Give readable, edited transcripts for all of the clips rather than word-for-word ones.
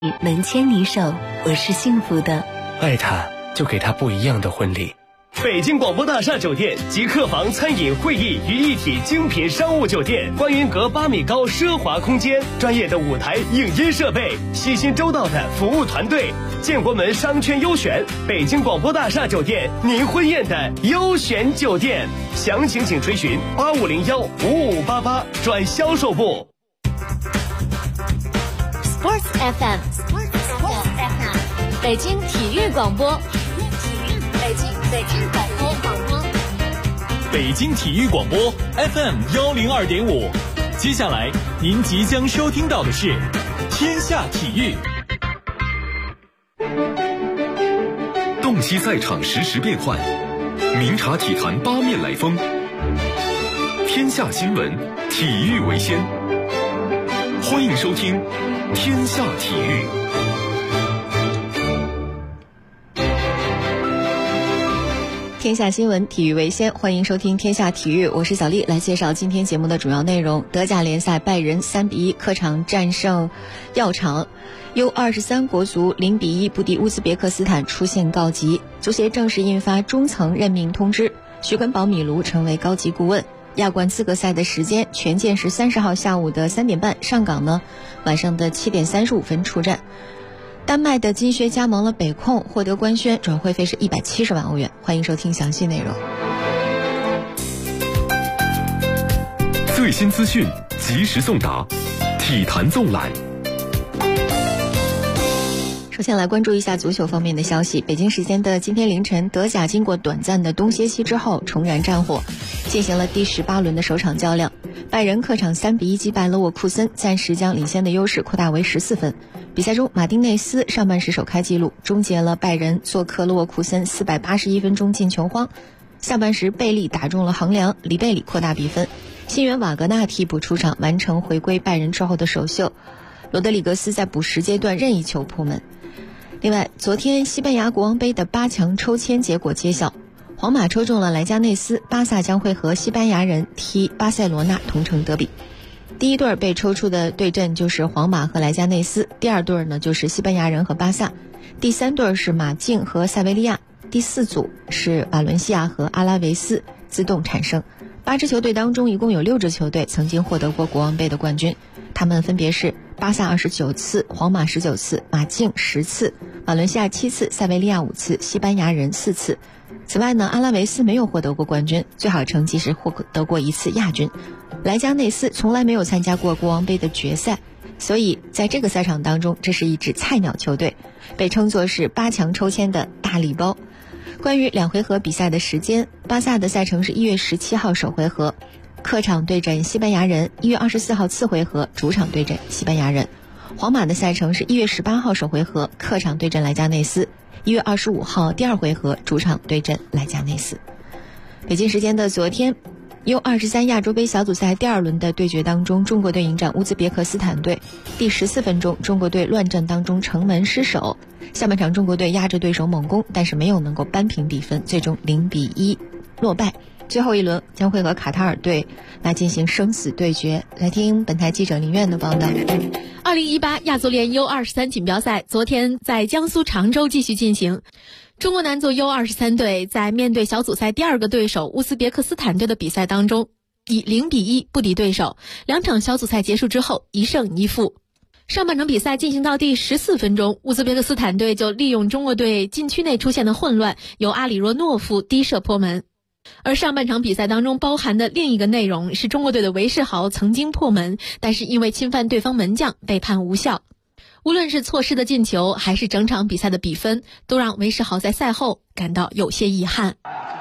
能牵你手，我是幸福的。 爱他，就给他不一样的婚礼。 北京广播大厦酒店集客房、餐饮、会议于一体精品商务酒店，观云阁8米高奢华空间，专业的舞台影音设备，细心周到的服务团队，建国门商圈优选，北京广播大厦酒店，您婚宴的优选酒店。详情请垂询85015588转销售部。 Sports FM， 北京体育广播，北京广播， 北京体育广播 FM102.5。接下来您即将收听到的是天下体育。 洞悉赛场实时变幻，明察体坛八面来风。天下新闻，体育为先。欢迎收听天下体育。 天下新闻，体育为先，欢迎收听天下体育，我是小丽，来介绍今天节目的主要内容。德甲联赛，拜仁3-1客场战胜药厂，U23国足0-1不敌乌兹别克斯坦，出线告急。足协正式印发中层任命通知，徐根宝、米卢成为高级顾问。亚冠资格赛的时间，权健是30号下午的3点半，上港呢晚上的7点35分出战。丹麦的金靴加盟了北控，获得官宣，转会费是170万欧元。欢迎收听详细内容。 最新资讯，及时送达，体坛纵览。 首先来关注一下足球方面的消息。北京时间的今天凌晨，德甲经过短暂的冬歇期之后重燃战火，进行了第18轮的首场较量。拜仁客场3-1击败了沃库森，暂时将领先的优势扩大为14分。比赛中，马丁内斯上半时首开纪录，终结了拜仁做客勒沃库森481分钟进球荒。下半时，贝利打中了横梁，里贝里扩大比分。新援瓦格纳替补出场，完成回归拜仁之后的首秀。罗德里格斯在补时阶段任意球破门。另外，昨天西班牙国王杯的8强抽签结果揭晓，皇马抽中了莱加内斯，巴萨将会和西班牙人踢巴塞罗那同城德比。第一对被抽出的对阵就是皇马和莱加内斯，第二对呢就是西班牙人和巴萨，第三对是马竞和塞维利亚，第四组是瓦伦西亚和阿拉维斯自动产生。8支球队当中，一共有6支球队曾经获得过国王杯的冠军，他们分别是巴萨29次、皇马19次、马竞10次、瓦伦西亚7次、塞维利亚5次、西班牙人4次。此外呢，阿拉维斯没有获得过冠军，最好成绩是获得过1次亚军。莱加内斯从来没有参加过国王杯的决赛，所以在这个赛场当中，这是一支菜鸟球队，被称作是8强抽签的大礼包。关于2回合比赛的时间，巴萨的赛程是1月17号首回合，客场对阵西班牙人；1月24号次回合，主场对阵西班牙人。皇马的赛程是1月18号首回合，客场对阵莱加内斯；1月25号第2回合，主场对阵莱加内斯。北京时间的昨天，U23亚洲杯小组赛第2轮的对决当中，中国队迎战乌兹别克斯坦队。第14分钟，中国队乱战当中城门失守，下半场中国队压着对手猛攻，但是没有能够扳平比分，最终0-1落败。最后一轮将会和卡塔尔队来进行生死对决。来听本台记者林苑的报道。 2018亚足联 U23 锦标赛昨天在江苏常州继续进行。中国男足 U23 队在面对小组赛第2个对手乌兹别克斯坦队的比赛当中，以0-1不敌对手。2场小组赛结束之后，1胜1负。上半场比赛进行到第14分钟，乌兹别克斯坦队就利用中国队禁区内出现的混乱，由阿里若诺夫低射破门。而上半场比赛当中包含的另一个内容是中国队的韦世豪曾经破门，但是因为侵犯对方门将被判无效。无论是错失的进球，还是整场比赛的比分，都让韦世豪在赛后感到有些遗憾。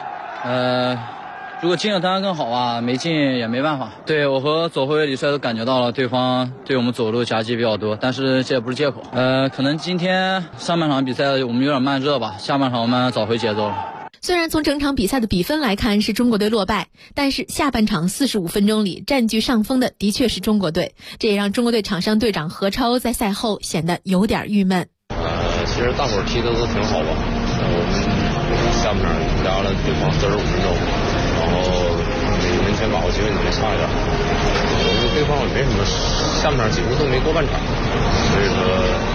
如果进了当然更好啊，没进也没办法。对，我和左后卫李帅都感觉到了对方对我们左路夹击比较多，但是这也不是借口。可能今天上半场比赛我们有点慢热吧，下半场我们找回节奏了。 虽然从整场比赛的比分来看是中国队落败，但是下半场45分钟里占据上风的的确是中国队，这也让中国队场上队长何超在赛后显得有点郁闷。 其实大伙儿踢的都挺好吧，我们下半场压了对方45分钟，然后门前把握机会能力差一点，我们对方也没什么，下半场几乎都没过半场，所以说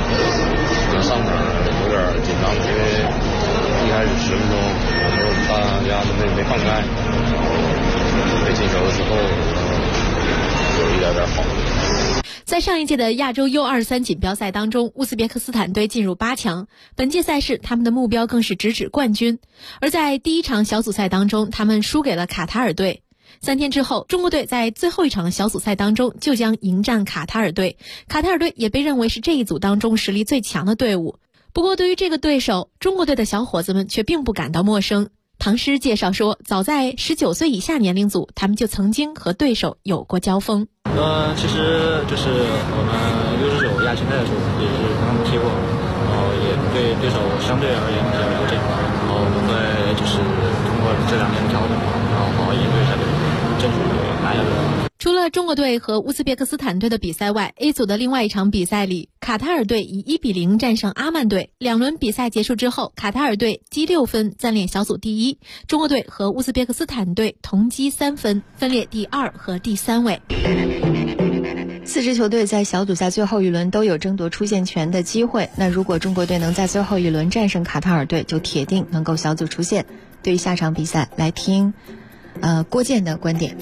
上场有点紧张，因为一开始10分钟大家都没放开，被进球之后有一点好。 在上一届的亚洲 U23 锦标赛当中，乌兹别克斯坦队进入8强。本届赛事他们的目标更是直指冠军。而在第一场小组赛当中，他们输给了卡塔尔队。3天之后，中国队在最后一场小组赛当中就将迎战卡塔尔队。卡塔尔队也被认为是这一组当中实力最强的队伍。不过对于这个对手，中国队的小伙子们却并不感到陌生。唐诗介绍说，早在19岁以下年龄组，他们就曾经和对手有过交锋。 其实就是我们69亚青赛的时候也是跟他们踢过，然后也对对手相对而言比较了解，然后我们会就是通过这2年的调整，然后好好应对一下对手，争取拿下对。 除了中国队和乌兹别克斯坦队的比赛外， A 组的另外一场比赛里，卡塔尔队以1-0战胜阿曼队。2轮比赛结束之后，卡塔尔队积6分，暂列小组第1；中国队和乌兹别克斯坦队同积3分，分列第2和第3位。 4支球队在小组赛最后一轮都有争夺出线权的机会。那如果中国队能在最后一轮战胜卡塔尔队，就铁定能够小组出线。对于下场比赛，来听郭健的观点。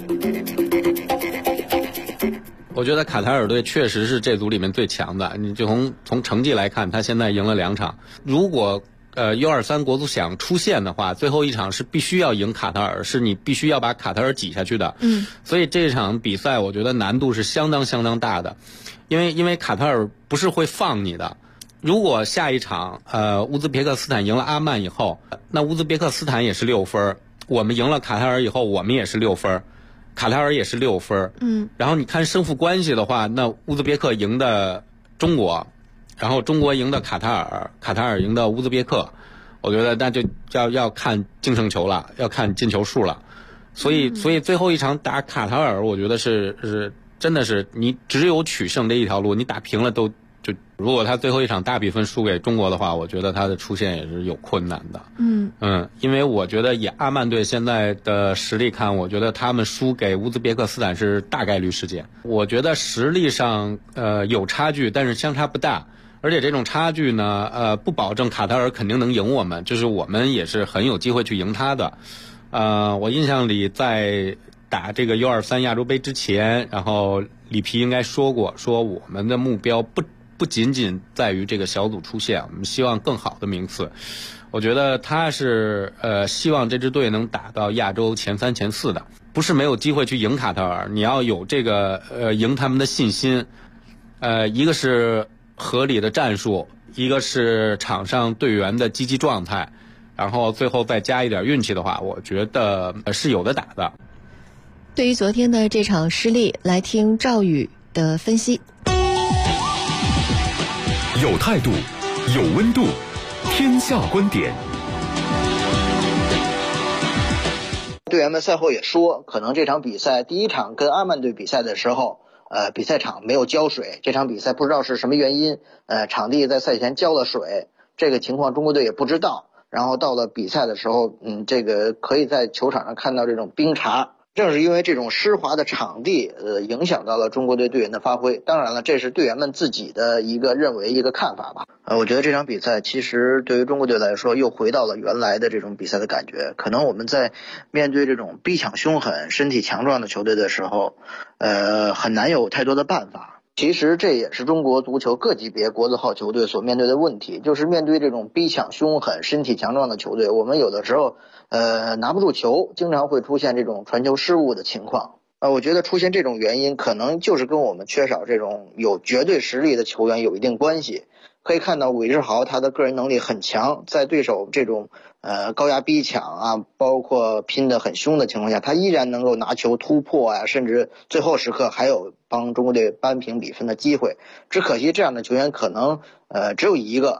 我觉得卡塔尔队确实是这组里面最强的。你就从成绩来看，他现在赢了2场。如果U23 国足想出线的话，最后一场是必须要赢卡塔尔，是你必须要把卡塔尔挤下去的。所以这场比赛我觉得难度是相当大的，因为卡塔尔不是会放你的。如果下一场乌兹别克斯坦赢了阿曼以后，那乌兹别克斯坦也是6分，我们赢了卡塔尔以后，我们也是6分。卡塔尔也是6分，然后你看胜负关系的话，那乌兹别克赢的中国，然后中国赢的卡塔尔，卡塔尔赢的乌兹别克，我觉得那就要看净胜球了，要看进球数了。所以最后一场打卡塔尔，我觉得是真的是你只有取胜这一条路，你打平了就如果他最后一场大比分输给中国的话，我觉得他的出线也是有困难的。因为我觉得以阿曼队现在的实力看，我觉得他们输给乌兹别克斯坦是大概率事件。我觉得实力上有差距，但是相差不大。而且这种差距呢，不保证卡塔尔肯定能赢我们，就是我们也是很有机会去赢他的。我印象里在打这个 U23 亚洲杯之前，然后里皮应该说过，说我们的目标不仅仅在于这个小组出线，我们希望更好的名次。我觉得他是希望这支队能打到亚洲前3、前4的，不是没有机会去赢卡塔尔，你要有这个赢他们的信心。一个是合理的战术，一个是场上队员的积极状态，然后最后再加一点运气的话，我觉得是有的打的。 对于昨天的这场失利，来听赵宇的分析。 有态度，有温度，天下观点。 队员们赛后也说，可能这场比赛第一场跟阿曼队比赛的时候，比赛场没有浇水，这场比赛不知道是什么原因，场地在赛前浇了水，这个情况中国队也不知道。然后到了比赛的时候，这个可以在球场上看到这种冰碴。正是因为这种湿滑的场地，影响到了中国队队员的发挥。当然了，这是队员们自己的一个认为一个看法吧。我觉得这场比赛其实对于中国队来说，又回到了原来的这种比赛的感觉。可能我们在面对这种逼抢凶狠、身体强壮的球队的时候，很难有太多的办法。其实这也是中国足球各级别国字号球队所面对的问题，就是面对这种逼抢凶狠、身体强壮的球队，我们有的时候拿不住球，经常会出现这种传球失误的情况。我觉得出现这种原因，可能就是跟我们缺少这种有绝对实力的球员有一定关系。可以看到韦世豪他的个人能力很强，在对手这种高压逼抢啊，包括拼得很凶的情况下，他依然能够拿球突破啊，甚至最后时刻还有帮中国队扳平比分的机会。只可惜这样的球员可能只有一个，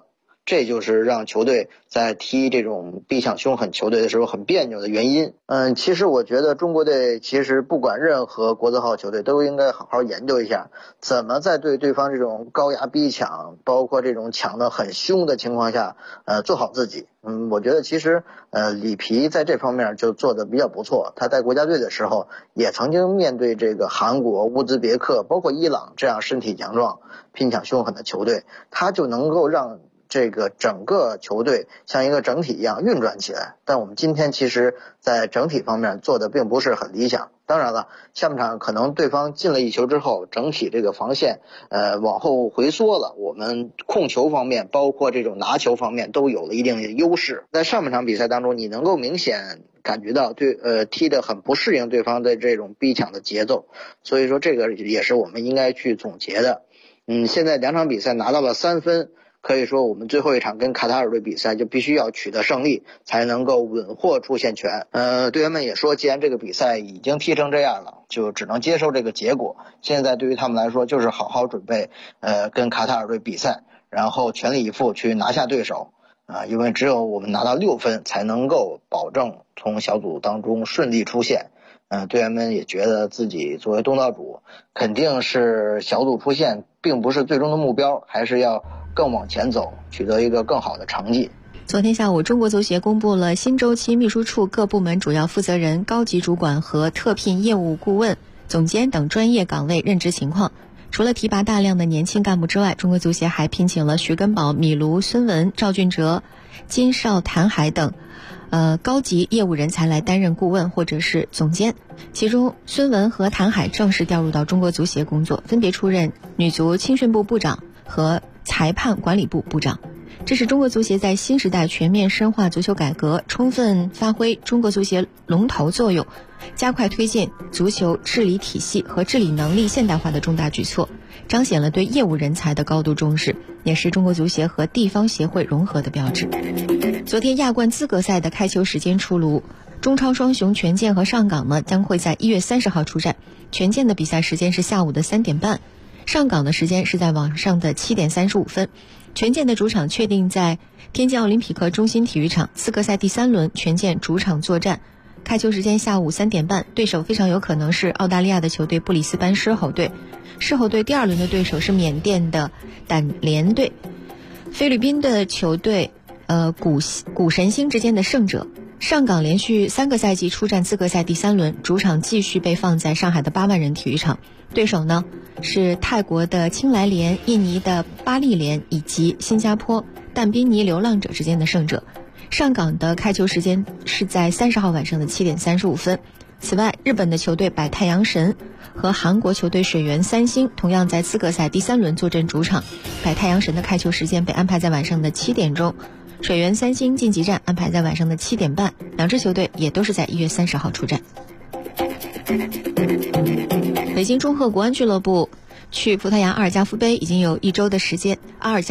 这就是让球队在踢这种逼抢凶狠球队的时候很别扭的原因。其实我觉得中国队其实不管任何国字号球队都应该好好研究一下，怎么在对对方这种高压逼抢，包括这种抢得很凶的情况下，做好自己。我觉得其实里皮在这方面就做得比较不错。他在国家队的时候也曾经面对这个韩国、乌兹别克包括伊朗这样身体强壮拼抢凶狠的球队，他就能够让这个整个球队像一个整体一样运转起来。但我们今天其实在整体方面做的并不是很理想。当然了，下半场可能对方进了一球之后，整体这个防线往后回缩了，我们控球方面包括这种拿球方面都有了一定的优势。在上半场比赛当中，你能够明显感觉到踢得很不适应对方的这种逼抢的节奏，所以说这个也是我们应该去总结的。现在2场比赛拿到了3分，可以说我们最后一场跟卡塔尔队比赛就必须要取得胜利，才能够稳获出线权。队员们也说，既然这个比赛已经踢成这样了，就只能接受这个结果。现在对于他们来说，就是好好准备跟卡塔尔队比赛，然后全力以赴去拿下对手。因为只有我们拿到6分，才能够保证从小组当中顺利出线。队员们也觉得自己作为东道主，肯定是小组出线并不是最终的目标，还是要更往前走，取得一个更好的成绩。 昨天下午，中国足协公布了新周期秘书处各部门主要负责人、高级主管和特聘业务顾问、总监等专业岗位任职情况。除了提拔大量的年轻干部之外，中国足协还聘请了徐根宝、米卢、孙文、赵俊哲、金少、谭海等高级业务人才来担任顾问或者是总监。其中孙文和谭海正式调入到中国足协工作，分别出任女足青训部部长和裁判管理部部长。这是中国足协在新时代全面深化足球改革，充分发挥中国足协龙头作用，加快推进足球治理体系和治理能力现代化的重大举措，彰显了对业务人才的高度重视，也是中国足协和地方协会融合的标志。昨天亚冠资格赛的开球时间出炉，中超双雄权健和上港呢将会在1月30号出战。权健的比赛时间是下午的3点半，上港的时间是在晚上的7点35分。权健的主场确定在天津奥林匹克中心体育场，资格赛第3轮权健主场作战，开球时间下午3点半，对手非常有可能是澳大利亚的球队布里斯班狮吼队。狮吼队第2轮的对手是缅甸的胆联队，菲律宾的球队古神星之间的胜者。上港连续3个赛季出战资格赛第3轮，主场继续被放在上海的8万人体育场，对手呢是泰国的青来联、印尼的巴利联以及新加坡但宾尼流浪者之间的胜者。上港的开球时间是在30号晚上的7点35分。此外，日本的球队百太阳神和韩国球队水原三星同样在资格赛第3轮坐镇主场，百太阳神的开球时间被安排在晚上的7点钟，水原三星晋级战安排在晚上的7点半，两支球队也都是在1月30号出战。北京中赫国安俱乐部去葡萄牙阿尔加夫已经有1周的时间，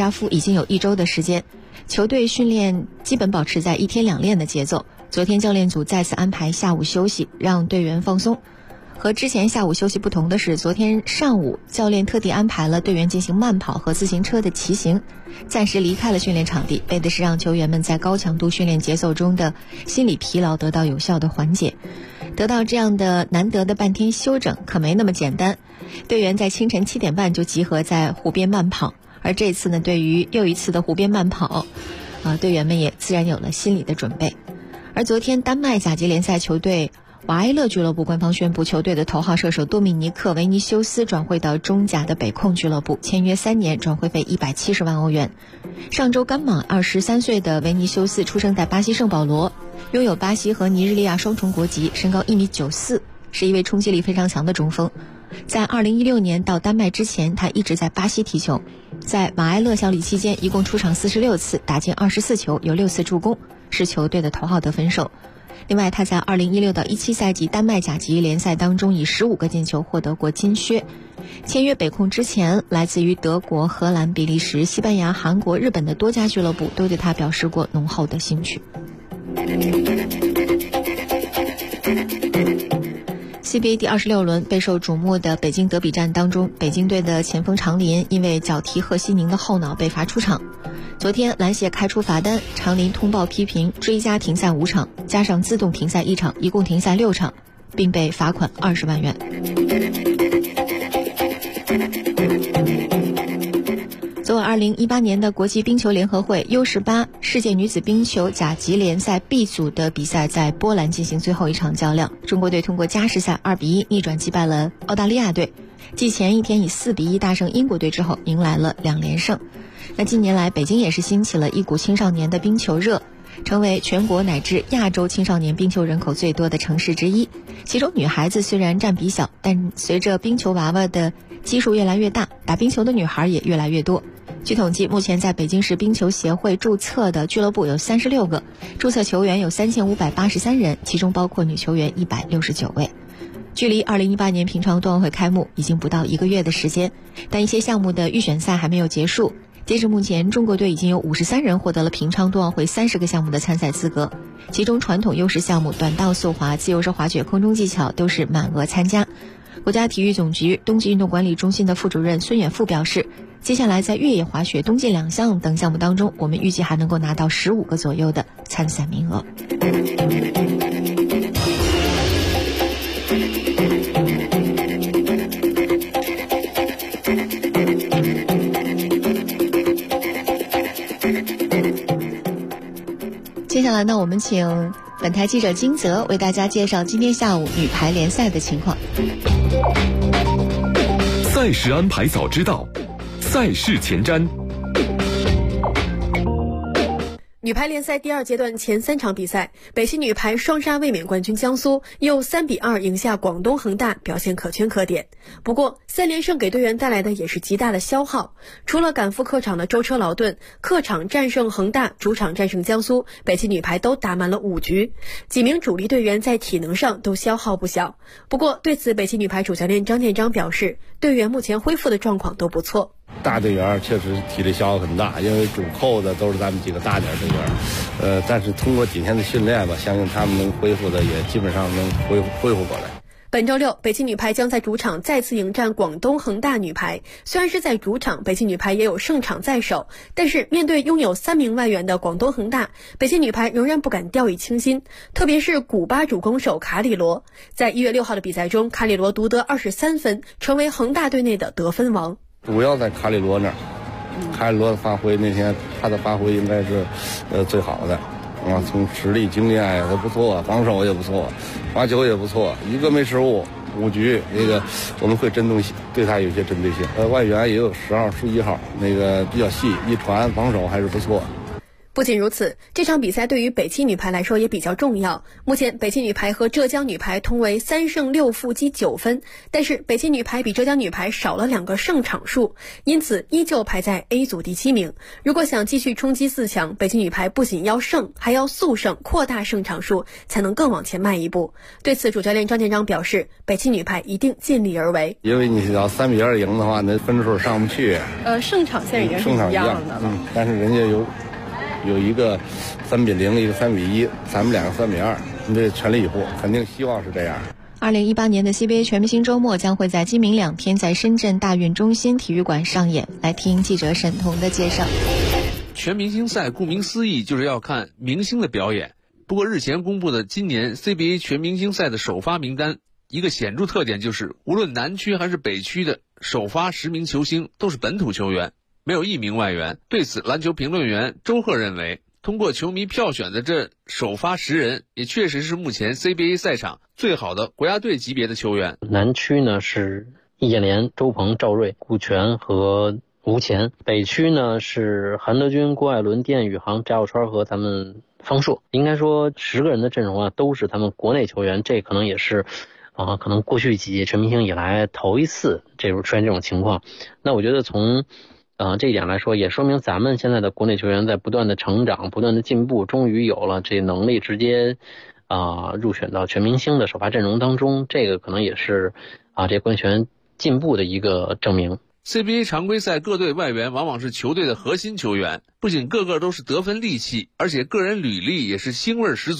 球队训练基本保持在1天2练的节奏。昨天教练组再次安排下午休息，让队员放松。和之前下午休息不同的是，昨天上午教练特地安排了队员进行慢跑和自行车的骑行，暂时离开了训练场地，为的是让球员们在高强度训练节奏中的心理疲劳得到有效的缓解。得到这样的难得的半天休整可没那么简单，队员在清晨7点半就集合在湖边慢跑，而这次呢，对于又一次的湖边慢跑，队员们也自然有了心理的准备。而昨天丹麦甲级联赛球队瓦埃勒俱乐部官方宣布，球队的头号射手多米尼克·维尼修斯转会到中甲的北控俱乐部，签约3年，转会费170万欧元。上周刚满23岁的维尼修斯出生在巴西圣保罗，拥有巴西和尼日利亚双重国籍，身高1.94米，是一位冲击力非常强的中锋。在2016年到丹麦之前，他一直在巴西踢球，在瓦埃勒效力期间一共出场46次，打进24球，有6次助攻，是球队的头号得分手。另外，他在2016到17赛季丹麦甲级联赛当中以15个进球获得过金靴。签约北控之前，来自于德国、荷兰、比利时、西班牙、韩国、日本的多家俱乐部都对他表示过浓厚的兴趣。 CBA 第26轮备受瞩目的北京德比战当中，北京队的前锋常林因为脚踢贺西宁的后脑被罚出场。昨天篮协开出罚单，常林通报批评，追加停赛5场，加上自动停赛1场，一共停赛6场，并被罚款20万元。昨晚2018年的国际冰球联合会 U18 世界女子冰球甲级联赛 B 组的比赛在波兰进行最后一场较量，中国队通过加时赛2-1逆转击败了澳大利亚队，继前一天以4-1大胜英国队之后，迎来了2连胜。那近年来北京也是兴起了一股青少年的冰球热，成为全国乃至亚洲青少年冰球人口最多的城市之一。其中女孩子虽然占比小，但随着冰球娃娃的基数越来越大，打冰球的女孩也越来越多。据统计，目前在北京市冰球协会注册的俱乐部有36个，注册球员有3583人，其中包括女球员169位。距离2018年平昌冬奥会开幕已经不到1个月的时间，但一些项目的预选赛还没有结束。截至目前，中国队已经有53人获得了平昌冬奥会30个项目的参赛资格，其中传统优势项目短道速滑、自由式滑雪、空中技巧都是满额参加。国家体育总局冬季运动管理中心的副主任孙远富表示，接下来在越野滑雪、冬季2项等项目当中，我们预计还能够拿到15个左右的参赛名额。接下来呢，我们请本台记者金泽为大家介绍今天下午女排联赛的情况。 赛事安排早知道，赛事前瞻。 女排联赛第2阶段前3场比赛，北汽女排双杀卫冕冠军江苏，又3-2赢下广东恒大，表现可圈可点。不过3连胜给队员带来的也是极大的消耗，除了赶赴客场的舟车劳顿，客场战胜恒大，主场战胜江苏，北汽女排都打满了5局，几名主力队员在体能上都消耗不小。不过对此，北汽女排主教练张建章表示，队员目前恢复的状况都不错。 大队员确实体力消耗很大，因为主扣的都是咱们几个大点队员，但是通过几天的训练吧，相信他们能恢复的也基本上能恢复过来。 本周6，北汽女排将在主场再次迎战广东恒大女排。虽然是在主场，北汽女排也有胜场在手，但是面对拥有3名外援的广东恒大，北汽女排仍然不敢掉以轻心。特别是古巴主攻手卡里罗，在1月6号的比赛中，卡里罗独得23分，成为恒大队内的得分王。 主要在卡里罗那儿，卡里罗的发挥那天他的发挥应该是最好的啊，从实力经验也不错，防守也不错，罚球也不错，一个没失误，5局那个我们会针对性对他有些针对性。外援也有10号、11号，那个比较细，一传防守还是不错。 不仅如此，这场比赛对于北汽女排来说也比较重要。目前北汽女排和浙江女排同为3胜6负积9分，但是北汽女排比浙江女排少了2个胜场数，因此依旧排在 A 组第7名。如果想继续冲击4强，北汽女排不仅要胜，还要速胜，扩大胜场数，才能更往前迈一步。对此，主教练张建章表示，北汽女排一定尽力而为。 因为你要3-2赢的话，那分数上不去。 胜场线已经是一样的了。 但是人家有一个3-0，一个3-1，咱们2个3-2，你这全力以赴，肯定希望是这样。 2018年的 CBA 全明星周末将会在今明2天在深圳大运中心体育馆上演。来听记者沈彤的介绍。 全明星赛顾名思义就是要看明星的表演。不过日前公布的今年 CBA 全明星赛的首发名单，一个显著特点就是无论南区还是北区的首发10名球星都是本土球员，没有1名外援。对此，篮球评论员周贺认为，通过球迷票选的这首发10人，也确实是目前 CBA 赛场最好的国家队级别的球员。 南区呢是易建联、周鹏、赵睿、顾全和吴前；北区呢是韩德君、郭艾伦、丁宇航、翟小川和咱们方硕。应该说10个人的阵容啊，都是他们国内球员，这可能也是可能过去几届全明星以来头一次出现这种情况。那我觉得从这一点来说，也说明咱们现在的国内球员在不断的成长、不断的进步，终于有了这能力直接入选到全明星的首发阵容当中。这个可能也是这官员进步的一个证明。 CBA 常规赛各队外援往往是球队的核心球员，不仅个个都是得分利器，而且个人履历也是腥味十足。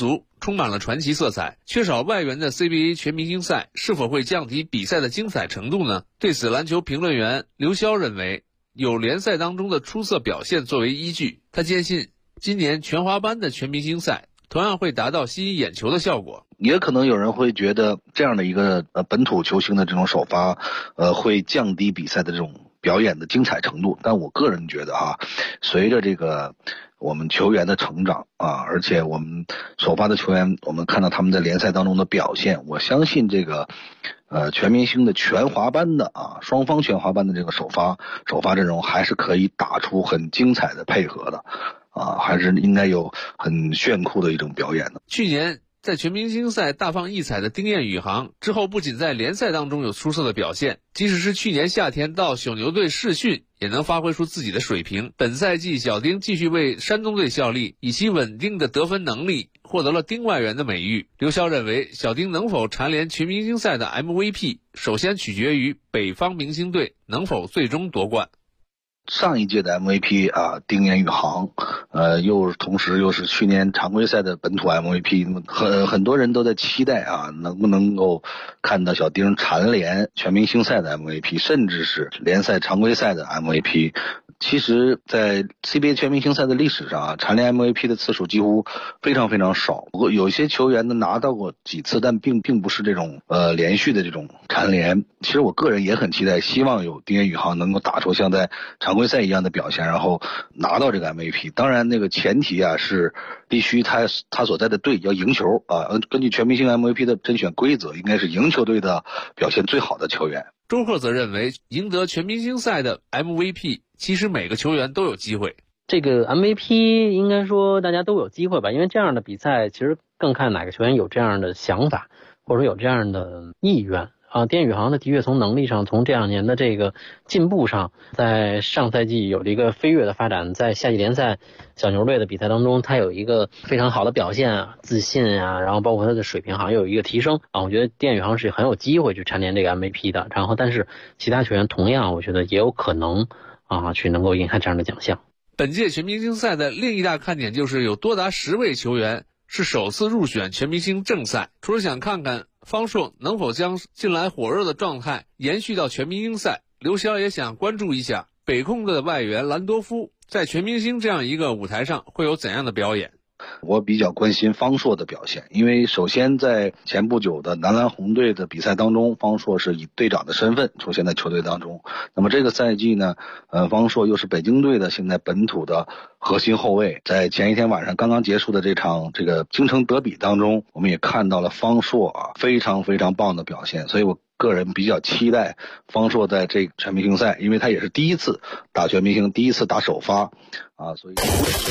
充满了传奇色彩。缺少外援的 CBA 全明星赛是否会降低比赛的精彩程度呢？对此，篮球评论员刘潇认为，有联赛当中的出色表现作为依据。他坚信，今年全华班的全明星赛同样会达到吸引眼球的效果。 也可能有人会觉得这样的一个本土球星的这种首发，会降低比赛的这种表演的精彩程度。但我个人觉得随着这个我们球员的成长而且我们首发的球员，我们看到他们在联赛当中的表现，我相信这个全明星的全华班的双方全华班的这个首发阵容还是可以打出很精彩的配合的还是应该有很炫酷的一种表演的。 去年在全明星赛大放异彩的丁彦雨航之后，不仅在联赛当中有出色的表现，即使是去年夏天到小牛队试训，也能发挥出自己的水平。本赛季小丁继续为山东队效力，以其稳定的得分能力获得了丁外援的美誉。刘潇认为，小丁能否蝉联全明星赛的 MVP， 首先取决于北方明星队能否最终夺冠。 上一届的 MVP 丁彦雨航，同时又是去年常规赛的本土 MVP， 很多人都在期待能不能够看到小丁蝉联全明星赛的 MVP， 甚至是联赛常规赛的 MVP。其实在 CBA 全明星赛的历史上蝉联 MVP 的次数几乎非常非常少，有些球员呢拿到过几次，但并不是这种连续的这种蝉联。其实我个人也很期待，希望有丁彦雨航能够打出像在常规赛一样的表现，然后拿到这个 MVP。当然那个前提是必须他所在的队要赢球根据全明星 MVP 的甄选规则，应该是赢球队的表现最好的球员。 周贺则认为，赢得全明星赛的 MVP， 其实每个球员都有机会。 这个 MVP 应该说大家都有机会吧，因为这样的比赛其实更看哪个球员有这样的想法，或者有这样的意愿。丁彦雨航的确从能力上，从这2年的这个进步上，在上赛季有了一个飞跃的发展，在夏季联赛小牛队的比赛当中，他有一个非常好的表现自信然后包括他的水平好像有一个提升我觉得丁彦雨航是很有机会去蝉联这个 MVP 的。然后但是其他球员同样我觉得也有可能去能够赢下这样的奖项。 本届全明星赛的另一大看点就是有多达10位球员是首次入选全明星正赛。除了想看看方硕能否将近来火热的状态延续到全明星赛，刘潇也想关注一下北控的外援兰多夫在全明星这样一个舞台上会有怎样的表演。 我比较关心方硕的表现，因为首先在前不久的男篮红队的比赛当中，方硕是以队长的身份出现在球队当中。那么这个赛季呢，方硕又是北京队的现在本土的核心后卫。在前一天晚上刚刚结束的这场这个京城德比当中，我们也看到了方硕非常非常棒的表现，所以我个人比较期待方硕在这个全明星赛，因为他也是第一次打全明星，第一次打首发所以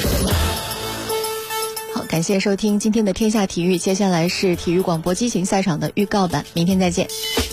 好，感谢收听今天的天下体育，接下来是体育广播激情赛场的预告版，明天再见。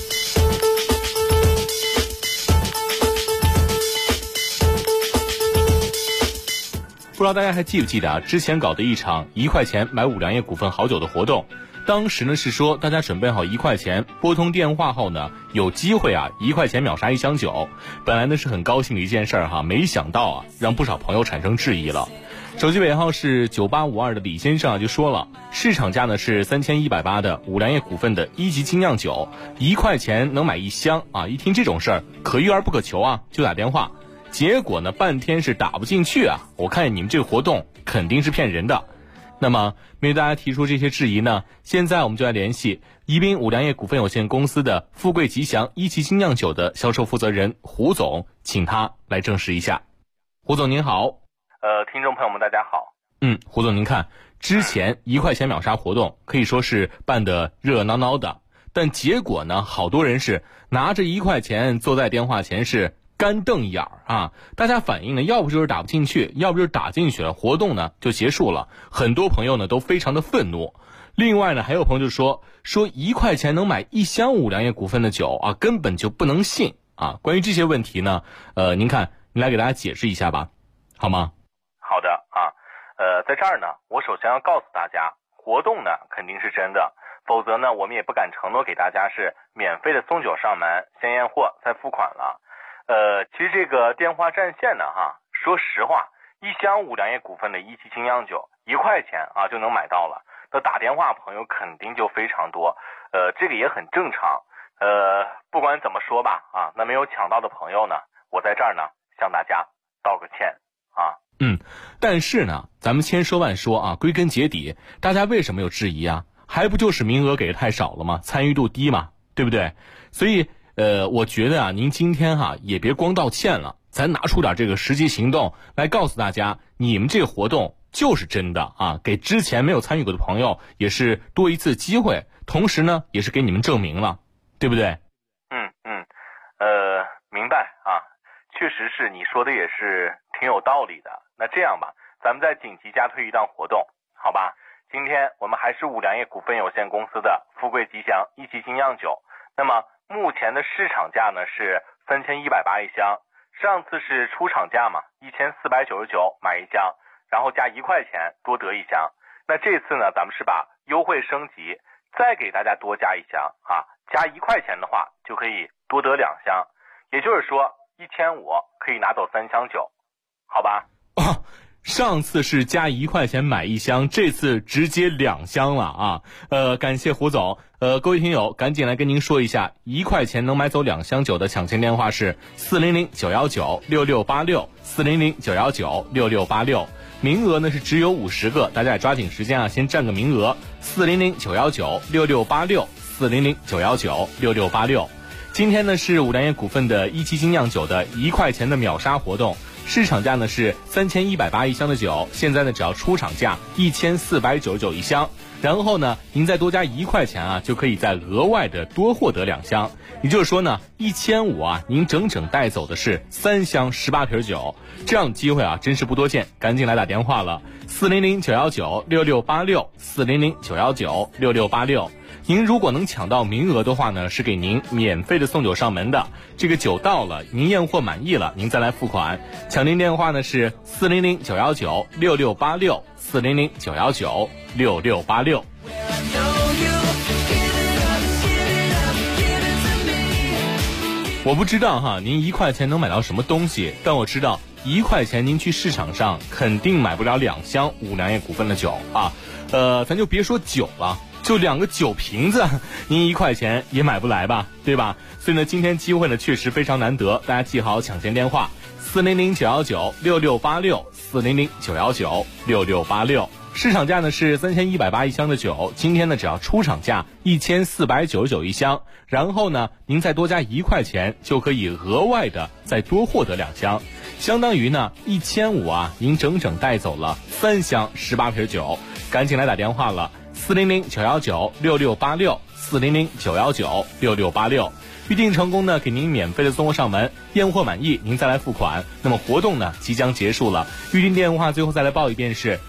不知道大家还记不记得之前搞的一场1块钱买五粮液股份好酒的活动，当时呢是说大家准备好1块钱，拨通电话后呢有机会1块钱秒杀1箱酒。本来呢是很高兴的一件事没想到让不少朋友产生质疑了。手机尾号是9852的李先生就说了，市场价呢是3180的五粮液股份的1级精酿酒，1块钱能买1箱一听这种事儿可遇而不可求就打电话，结果呢半天是打不进去我看你们这个活动肯定是骗人的。那么面对大家提出这些质疑呢，现在我们就来联系宜宾五粮液股份有限公司的富贵吉祥1级精酿酒的销售负责人胡总，请他来证实一下。胡总您好。 听众朋友们大家好。 胡总您看，之前1块钱秒杀活动可以说是办得热热闹闹的，但结果呢好多人是拿着1块钱坐在电话前是干瞪眼大家反映呢要不就是打不进去，要不就是打进去了，活动呢就结束了。很多朋友呢都非常的愤怒。另外呢还有朋友就说1块钱能买1箱五粮液股份的酒根本就不能信关于这些问题呢您看您来给大家解释一下吧，好吗？ 好的在这儿呢我首先要告诉大家，活动呢肯定是真的，否则呢我们也不敢承诺给大家是免费的送酒上门，先验货再付款了。其实这个电话占线呢说实话，1箱五粮液股份的1级精酿酒1块钱就能买到了， 那打电话朋友肯定就非常多，这个也很正常。不管怎么说吧，啊，那没有抢到的朋友呢，我在这儿呢向大家道个歉啊。 但是呢，咱们千说万说啊，归根结底，大家为什么有质疑啊？还不就是名额给的太少了吗？参与度低嘛，对不对？所以，我觉得啊，您今天也别光道歉了，咱拿出点这个实际行动来告诉大家，你们这个活动就是真的啊，给之前没有参与过的朋友也是多一次机会，同时呢，也是给你们证明了，对不对？ 明白啊，确实是你说的也是挺有道理的。那这样吧，咱们再紧急加推一档活动，好吧？今天我们还是五粮液股份有限公司的富贵吉祥一级精酿酒，那么目前的市场价呢是3180一箱，上次是出厂价嘛，1499买一箱，然后加1块钱多得一箱。那这次呢，咱们是把优惠升级，再给大家多加一箱啊，加1块钱的话就可以多得2箱，也就是说1500可以拿走3箱酒，好吧？ 上次是加1块钱买一箱，这次直接2箱了啊！感谢胡总。各位听友，赶紧来跟您说一下，1块钱能买走2箱酒的抢钱电话是400-919-6686，400-919-6686。名额呢是只有50个，大家也抓紧时间啊，先占个名额。400-919-6686，400-919-6686。今天呢是五粮液股份的一期精酿酒的1块钱的秒杀活动。市场价呢是3180一箱的酒，现在呢只要出厂价1499一箱，然后呢您再多加1块钱啊，就可以再额外的多获得2箱，也就是说呢1500啊，您整整带走的是3箱18瓶酒，这样的机会啊真是不多见，赶紧来打电话了，400-919-6686，400-919-6686。您如果能抢到名额的话呢，是给您免费的送酒上门的。这个酒到了，您验货满意了，您再来付款。抢订电话呢是400-919-6686，400-919-6686。我不知道哈，您1块钱能买到什么东西，但我知道1块钱您去市场上肯定买不了2箱五粮液股份的酒啊。咱就别说酒了。就2个酒瓶子，您1块钱也买不来吧，对吧？所以呢，今天机会呢确实非常难得，大家记好抢钱电话：400-919-6686，400-919-6686。市场价呢是3180一箱的酒，今天呢只要出厂价1499一箱，然后呢您再多加1块钱，就可以额外的再多获得2箱，相当于呢1500啊，您整整带走了3箱18瓶酒，赶紧来打电话了。400-919-6686，400-919-6686。预定成功呢，给您免费的送货上门，验货满意您再来付款。那么活动呢即将结束了，预定电话最后再来报一遍是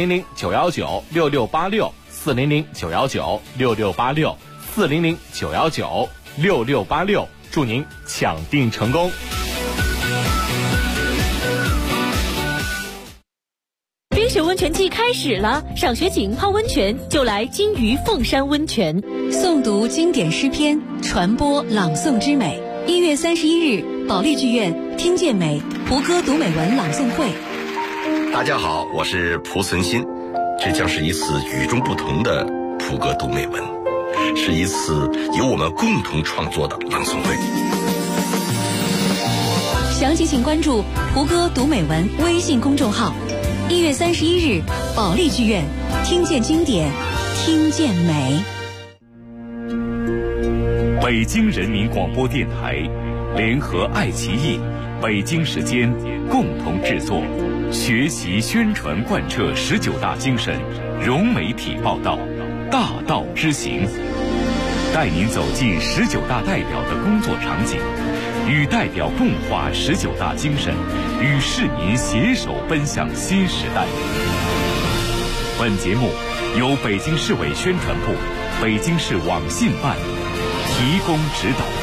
400-919-6686，400-919-6686，400-919-6686。祝您抢订成功。 冰雪温泉季开始了，赏雪景泡温泉就来金鱼凤山温泉。 诵读经典诗篇，传播朗诵之美。1月31日，保利剧院听见美胡歌读美文朗诵会。 大家好，我是蒲存昕，这将是一次与众不同的胡歌读美文，是一次由我们共同创作的朗诵会。 详情请关注胡歌读美文微信公众号。1月31日，保利剧院听见经典，听见美。 北京人民广播电台联合爱奇艺、北京时间共同制作，学习宣传贯彻19大精神，融媒体报道，大道之行，带您走进19大代表的工作场景，与代表共话19大精神，与市民携手奔向新时代。本节目由北京市委宣传部、北京市网信办提供指导。